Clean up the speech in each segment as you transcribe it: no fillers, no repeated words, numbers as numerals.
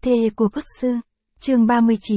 thê của quốc sư. Chương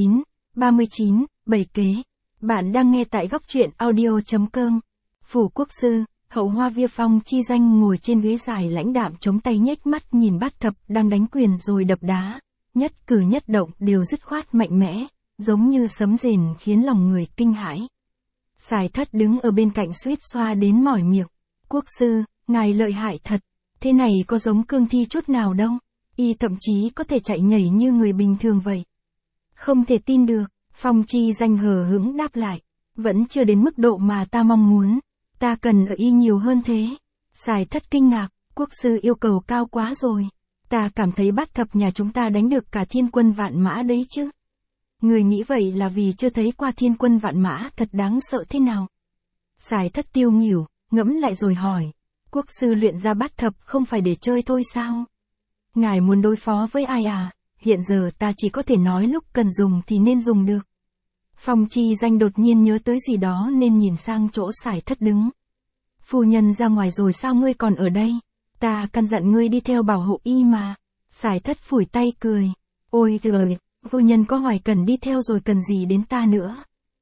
39, Bảy kế. Bạn đang nghe tại góc truyện audio.com. Phủ quốc sư, hậu hoa via Phong Chi Danh ngồi trên ghế dài lãnh đạm chống tay nhếch mắt nhìn Bát Thập đang đánh quyền rồi đập đá. Nhất cử nhất động đều dứt khoát mạnh mẽ, giống như sấm rền khiến lòng người kinh hãi. Sài Thất đứng ở bên cạnh suýt xoa đến mỏi miệng. Quốc sư, ngài lợi hại thật, thế này có giống cương thi chút nào đâu, y thậm chí có thể chạy nhảy như người bình thường vậy. Không thể tin được, Phong Chi Danh hờ hững đáp lại, vẫn chưa đến mức độ mà ta mong muốn, ta cần ở y nhiều hơn thế. Sài Thất kinh ngạc, quốc sư yêu cầu cao quá rồi, ta cảm thấy Bát Thập nhà chúng ta đánh được cả thiên quân vạn mã đấy chứ. Người nghĩ vậy là vì chưa thấy qua thiên quân vạn mã thật đáng sợ thế nào. Sài Thất tiêu nghỉu, ngẫm lại rồi hỏi, quốc sư luyện ra Bát Thập không phải để chơi thôi sao? Ngài muốn đối phó với ai à? Hiện giờ ta chỉ có thể nói lúc cần dùng thì nên dùng được. Phong Chi Danh đột nhiên nhớ tới gì đó nên nhìn sang chỗ Sài Thất đứng. Phu nhân ra ngoài rồi sao ngươi còn ở đây? Ta căn dặn ngươi đi theo bảo hộ y mà. Sài Thất phủi tay cười. Ôi trời, phu nhân có Hoài Cẩn đi theo rồi cần gì đến ta nữa?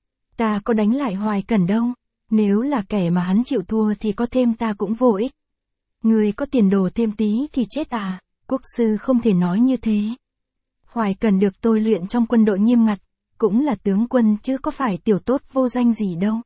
Ta có đánh lại Hoài Cẩn đâu. Nếu là kẻ mà hắn chịu thua thì có thêm ta cũng vô ích. Ngươi có tiền đồ thêm tí thì chết à? Quốc sư không thể nói như thế. Hoài Cẩn được tôi luyện trong quân đội nghiêm ngặt, cũng là tướng quân chứ có phải tiểu tốt vô danh gì đâu.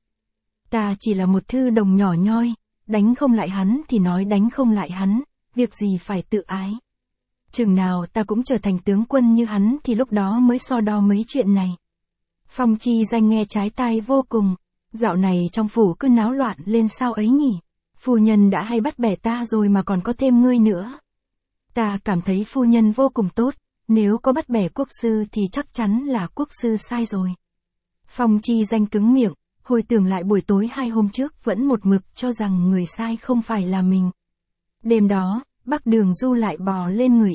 Ta chỉ là một thư đồng nhỏ nhoi, đánh không lại hắn thì nói đánh không lại hắn, việc gì phải tự ái. Chừng nào ta cũng trở thành tướng quân như hắn thì lúc đó mới so đo mấy chuyện này. Phong Chi Danh nghe trái tai vô cùng, dạo này trong phủ cứ náo loạn lên sao ấy nhỉ. Phu nhân đã hay bắt bẻ ta rồi mà còn có thêm ngươi nữa. Ta cảm thấy phu nhân vô cùng tốt, nếu có bắt bẻ quốc sư thì chắc chắn là quốc sư sai rồi. Phong Chi Danh cứng miệng, hồi tưởng lại buổi tối 2 hôm trước vẫn một mực cho rằng người sai không phải là mình. Đêm đó, Bắc Đường Du lại bò lên người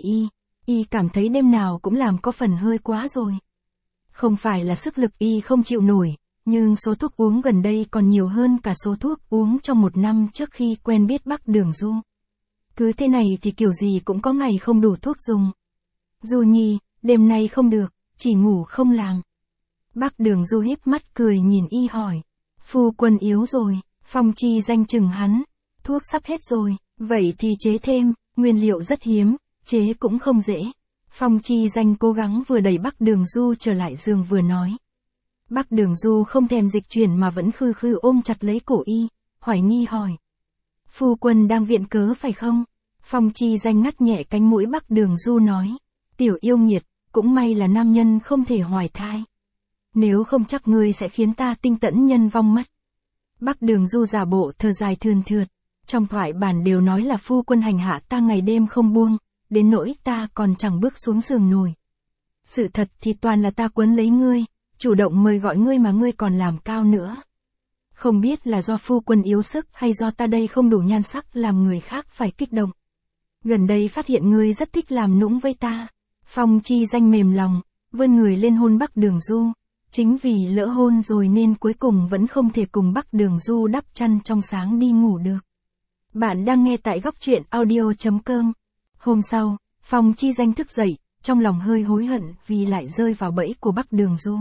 y cảm thấy đêm nào cũng làm có phần hơi quá rồi. Không phải là sức lực y không chịu nổi, nhưng số thuốc uống gần đây còn nhiều hơn cả số thuốc uống trong 1 năm trước khi quen biết Bắc Đường Du. Cứ thế này thì kiểu gì cũng có ngày không đủ thuốc dùng. Du nhi, đêm nay không được, chỉ ngủ không làm. Bắc Đường Du híp mắt cười nhìn y hỏi. Phu quân yếu rồi, Phong Chi Danh chừng hắn. Thuốc sắp hết rồi, vậy thì chế thêm, nguyên liệu rất hiếm, chế cũng không dễ. Phong Chi Danh cố gắng vừa đẩy Bắc Đường Du trở lại giường vừa nói. Bắc Đường Du không thèm dịch chuyển mà vẫn khư khư ôm chặt lấy cổ y, hoài nghi hỏi. Phu quân đang viện cớ phải không? Phong Chi Danh ngắt nhẹ cánh mũi Bắc Đường Du nói. Tiểu yêu nghiệt, cũng may là nam nhân không thể hoài thai. Nếu không chắc ngươi sẽ khiến ta tinh tẫn nhân vong mất. Bắc Đường Du giả bộ thở dài thườn thượt. Trong thoại bản đều nói là phu quân hành hạ ta ngày đêm không buông, đến nỗi ta còn chẳng bước xuống giường nổi. Sự thật thì toàn là ta quấn lấy ngươi, chủ động mời gọi ngươi mà ngươi còn làm cao nữa. Không biết là do phu quân yếu sức hay do ta đây không đủ nhan sắc làm người khác phải kích động. Gần đây phát hiện ngươi rất thích làm nũng với ta. Phong Chi Danh mềm lòng, vươn người lên hôn Bắc Đường Du. Chính vì lỡ hôn rồi nên cuối cùng vẫn không thể cùng Bắc Đường Du đắp chăn trong sáng đi ngủ được. Bạn đang nghe tại góc truyện audio.com. Hôm sau, Phong Chi Danh thức dậy, trong lòng hơi hối hận vì lại rơi vào bẫy của Bắc Đường Du.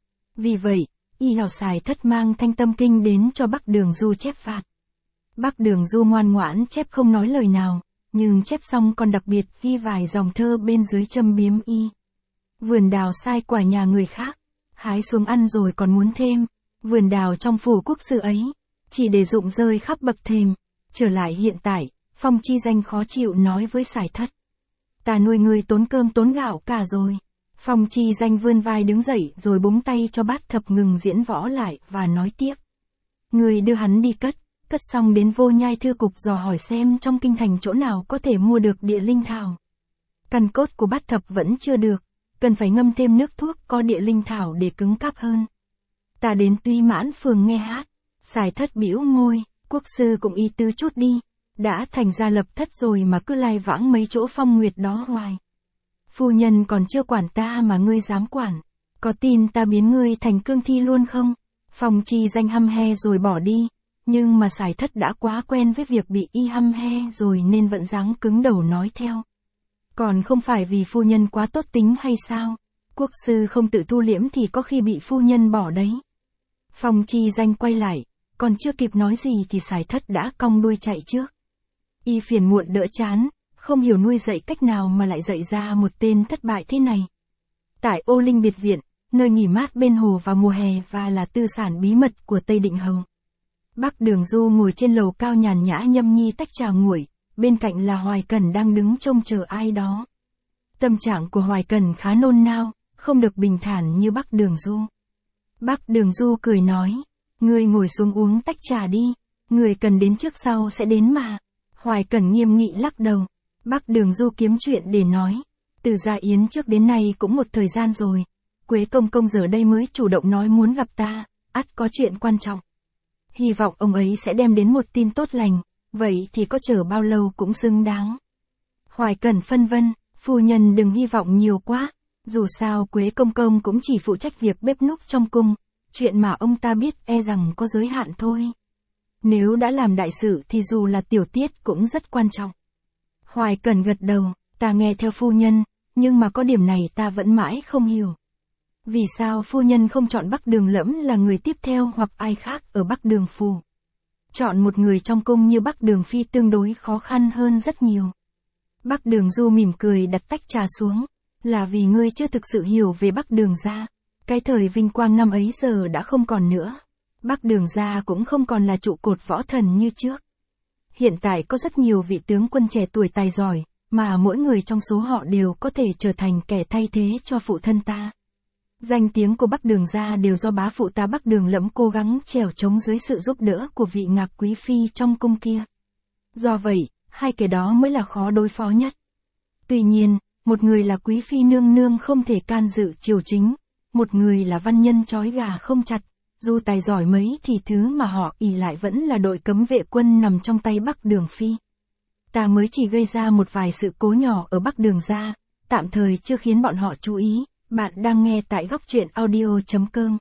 Vì vậy, y hào Sài Thất mang Thanh Tâm Kinh đến cho Bắc Đường Du chép phạt. Bắc Đường Du ngoan ngoãn chép không nói lời nào, nhưng chép xong còn đặc biệt ghi vài dòng thơ bên dưới châm biếm y. Vườn đào sai quả nhà người khác, hái xuống ăn rồi còn muốn thêm. Vườn đào trong phủ quốc sư ấy, chỉ để rụng rơi khắp bậc thềm. Trở lại hiện tại, Phong Chi Danh khó chịu nói với Sài Thất. Ta nuôi ngươi tốn cơm tốn gạo cả rồi. Phong Chi Danh vươn vai đứng dậy rồi búng tay cho Bát Thập ngừng diễn võ lại và nói tiếp. Ngươi đưa hắn đi cất xong đến Vô Nhai Thư Cục dò hỏi xem trong kinh thành chỗ nào có thể mua được địa linh thảo. Căn cốt của Bát Thập vẫn chưa được, cần phải ngâm thêm nước thuốc có địa linh thảo để cứng cáp hơn. Ta đến Tuy Mãn phường nghe hát. Sài Thất bĩu môi, quốc sư cũng y tứ chút đi, đã thành gia lập thất rồi mà cứ lai vãng mấy chỗ phong nguyệt đó hoài. Phu nhân còn chưa quản ta mà ngươi dám quản, có tin ta biến ngươi thành cương thi luôn không? Phong Chi Danh hăm he rồi bỏ đi, nhưng mà Sài Thất đã quá quen với việc bị y hăm he rồi nên vẫn dáng cứng đầu nói theo. Còn không phải vì phu nhân quá tốt tính hay sao? Quốc sư không tự thu liễm thì có khi bị phu nhân bỏ đấy. Phong Chi Danh quay lại, còn chưa kịp nói gì thì Sải Thất đã cong đuôi chạy trước. Y phiền muộn đỡ chán, không hiểu nuôi dạy cách nào mà lại dạy ra một tên thất bại thế này. Tại Ô Linh biệt viện, nơi nghỉ mát bên hồ vào mùa hè và là tư sản bí mật của Tây Định Hầu. Bắc Đường Du ngồi trên lầu cao nhàn nhã nhâm nhi tách trà nguội, bên cạnh là Hoài Cẩn đang đứng trông chờ ai đó. Tâm trạng của Hoài Cẩn khá nôn nao, không được bình thản như Bắc Đường Du. Bắc Đường Du cười nói, ngươi ngồi xuống uống tách trà đi, người cần đến trước sau sẽ đến mà. Hoài Cẩn nghiêm nghị lắc đầu. Bắc Đường Du kiếm chuyện để nói, từ Gia Yến trước đến nay cũng một thời gian rồi, Quế công công giờ đây mới chủ động nói muốn gặp ta, ắt có chuyện quan trọng. Hy vọng ông ấy sẽ đem đến một tin tốt lành, vậy thì có chờ bao lâu cũng xứng đáng. Hoài Cẩn phân vân, phu nhân đừng hy vọng nhiều quá, dù sao Quế công công cũng chỉ phụ trách việc bếp núc trong cung, chuyện mà ông ta biết e rằng có giới hạn thôi. Nếu đã làm đại sự thì dù là tiểu tiết cũng rất quan trọng. Hoài Cẩn gật đầu, ta nghe theo phu nhân, nhưng mà có điểm này ta vẫn mãi không hiểu. Vì sao phu nhân không chọn Bắc Đường Lẫm là người tiếp theo hoặc ai khác ở Bắc Đường phủ? Chọn một người trong cung như Bắc Đường Phi tương đối khó khăn hơn rất nhiều. Bắc Đường Du mỉm cười đặt tách trà xuống, là vì ngươi chưa thực sự hiểu về Bắc Đường gia. Cái thời vinh quang năm ấy giờ đã không còn nữa. Bắc Đường gia cũng không còn là trụ cột võ thần như trước. Hiện tại có rất nhiều vị tướng quân trẻ tuổi tài giỏi, mà mỗi người trong số họ đều có thể trở thành kẻ thay thế cho phụ thân ta. Danh tiếng của Bắc Đường gia đều do bá phụ ta Bắc Đường Lẫm cố gắng trèo chống dưới sự giúp đỡ của vị Ngạc quý phi trong cung kia. Do vậy, hai kẻ đó mới là khó đối phó nhất. Tuy nhiên, một người là quý phi nương nương không thể can dự triều chính, một người là văn nhân trói gà không chặt, dù tài giỏi mấy thì thứ mà họ ỷ lại vẫn là đội cấm vệ quân nằm trong tay Bắc Đường Phi. Ta mới chỉ gây ra một vài sự cố nhỏ ở Bắc Đường gia, tạm thời chưa khiến bọn họ chú ý. Bạn đang nghe tại góc truyện audio.com.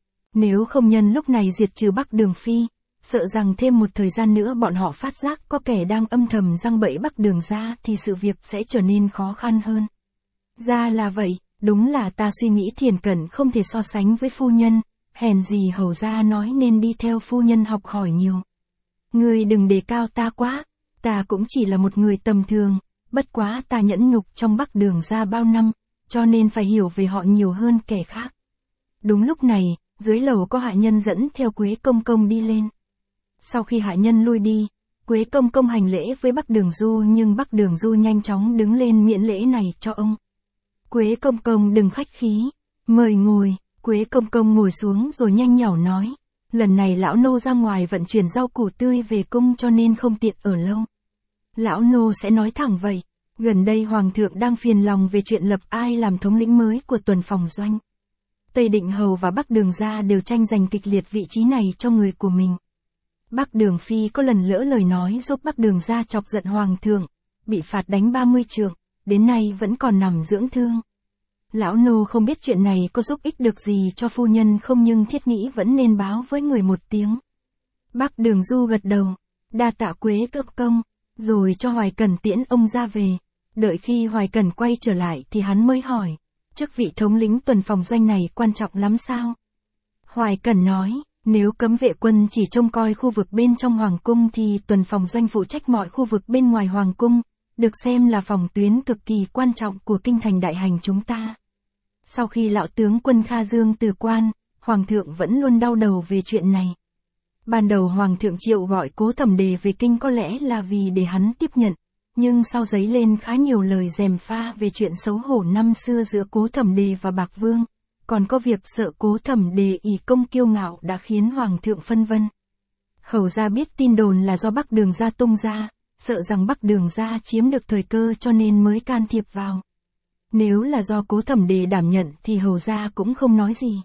Nếu không nhân lúc này diệt trừ Bắc Đường Phi, sợ rằng thêm một thời gian nữa bọn họ phát giác có kẻ đang âm thầm giăng bẫy Bắc Đường gia thì sự việc sẽ trở nên khó khăn hơn. Ra là vậy, đúng là ta suy nghĩ Thiền Cẩn không thể so sánh với phu nhân, hèn gì hầu gia nói nên đi theo phu nhân học hỏi nhiều. Ngươi đừng đề cao ta quá, ta cũng chỉ là một người tầm thường, bất quá ta nhẫn nhục trong Bắc Đường gia bao năm, cho nên phải hiểu về họ nhiều hơn kẻ khác. Đúng lúc này, dưới lầu có hạ nhân dẫn theo Quế công công đi lên. Sau khi hạ nhân lui đi, Quế công công hành lễ với Bắc Đường Du nhưng Bắc Đường Du nhanh chóng đứng lên miễn lễ này cho ông. Quế công công đừng khách khí, mời ngồi. Quế công công ngồi xuống rồi nhanh nhảu nói, lần này lão nô ra ngoài vận chuyển rau củ tươi về cung cho nên không tiện ở lâu. Lão nô sẽ nói thẳng vậy. Gần đây Hoàng thượng đang phiền lòng về chuyện lập ai làm thống lĩnh mới của tuần phòng doanh. Tây Định Hầu và Bắc Đường gia đều tranh giành kịch liệt vị trí này cho người của mình. Bắc Đường Phi có lần lỡ lời nói giúp Bắc Đường gia chọc giận Hoàng thượng, bị phạt đánh 30 trượng, đến nay vẫn còn nằm dưỡng thương. Lão nô không biết chuyện này có giúp ích được gì cho phu nhân không nhưng thiết nghĩ vẫn nên báo với người một tiếng. Bắc Đường Du gật đầu, đa tạ Quế công, rồi cho Hoài Cẩn tiễn ông ra về. Đợi khi Hoài Cẩn quay trở lại thì hắn mới hỏi, chức vị thống lĩnh tuần phòng doanh này quan trọng lắm sao? Hoài Cẩn nói, nếu cấm vệ quân chỉ trông coi khu vực bên trong Hoàng cung thì tuần phòng doanh phụ trách mọi khu vực bên ngoài Hoàng cung, được xem là phòng tuyến cực kỳ quan trọng của kinh thành đại hành chúng ta. Sau khi lão tướng quân Kha Dương từ quan, Hoàng thượng vẫn luôn đau đầu về chuyện này. Ban đầu Hoàng thượng triệu gọi Cố Thẩm Đề về kinh có lẽ là vì để hắn tiếp nhận, nhưng sau dấy lên khá nhiều lời gièm pha về chuyện xấu hổ năm xưa giữa Cố Thẩm Đề và Bạc Vương, còn có việc sợ Cố Thẩm Đề ỷ công kiêu ngạo đã khiến Hoàng thượng phân vân. Hầu gia biết tin đồn là do Bắc Đường gia tung ra, sợ rằng Bắc Đường gia chiếm được thời cơ cho nên mới can thiệp vào. Nếu là do Cố Thẩm Đề đảm nhận thì hầu gia cũng không nói gì.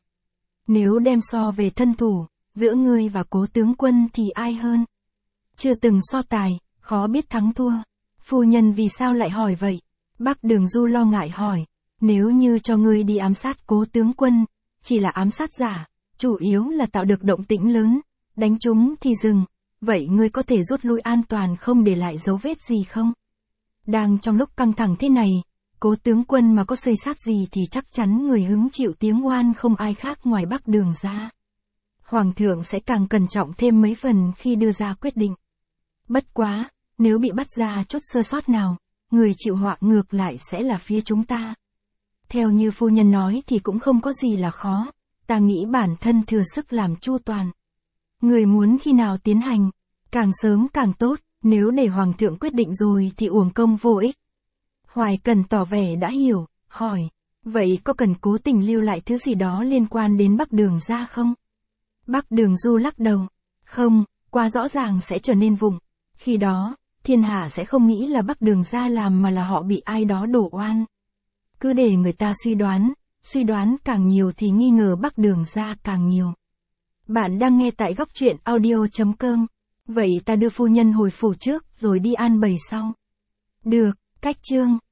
Nếu đem so về thân thủ, giữa ngươi và Cố tướng quân thì ai hơn? Chưa từng so tài, khó biết thắng thua. Phu nhân vì sao lại hỏi vậy? Bắc Đường Du lo ngại hỏi, nếu như cho ngươi đi ám sát Cố tướng quân, chỉ là ám sát giả, chủ yếu là tạo được động tĩnh lớn, đánh chúng thì dừng, vậy ngươi có thể rút lui an toàn không để lại dấu vết gì không? Đang trong lúc căng thẳng thế này, Cố tướng quân mà có xây sát gì thì chắc chắn người hứng chịu tiếng oan không ai khác ngoài Bắc Đường Gia. Hoàng thượng sẽ càng cẩn trọng thêm mấy phần khi đưa ra quyết định. Bất quá, nếu bị bắt ra chút sơ sót nào, người chịu họa ngược lại sẽ là phía chúng ta. Theo như phu nhân nói thì cũng không có gì là khó, ta nghĩ bản thân thừa sức làm chu toàn. Người muốn khi nào tiến hành, càng sớm càng tốt, nếu để hoàng thượng quyết định rồi thì uổng công vô ích. Hoài Cần tỏ vẻ đã hiểu, hỏi, vậy có cần cố tình lưu lại thứ gì đó liên quan đến Bắc Đường Gia không? Bắc Đường Du lắc đầu, không, quá rõ ràng sẽ trở nên vụng. Khi đó, thiên hạ sẽ không nghĩ là Bắc Đường Gia làm mà là họ bị ai đó đổ oan. Cứ để người ta suy đoán càng nhiều thì nghi ngờ Bắc Đường Gia càng nhiều. Bạn đang nghe tại góc truyện audio.com. Vậy ta đưa phu nhân hồi phủ trước rồi đi an bày sau. Được, cách chương.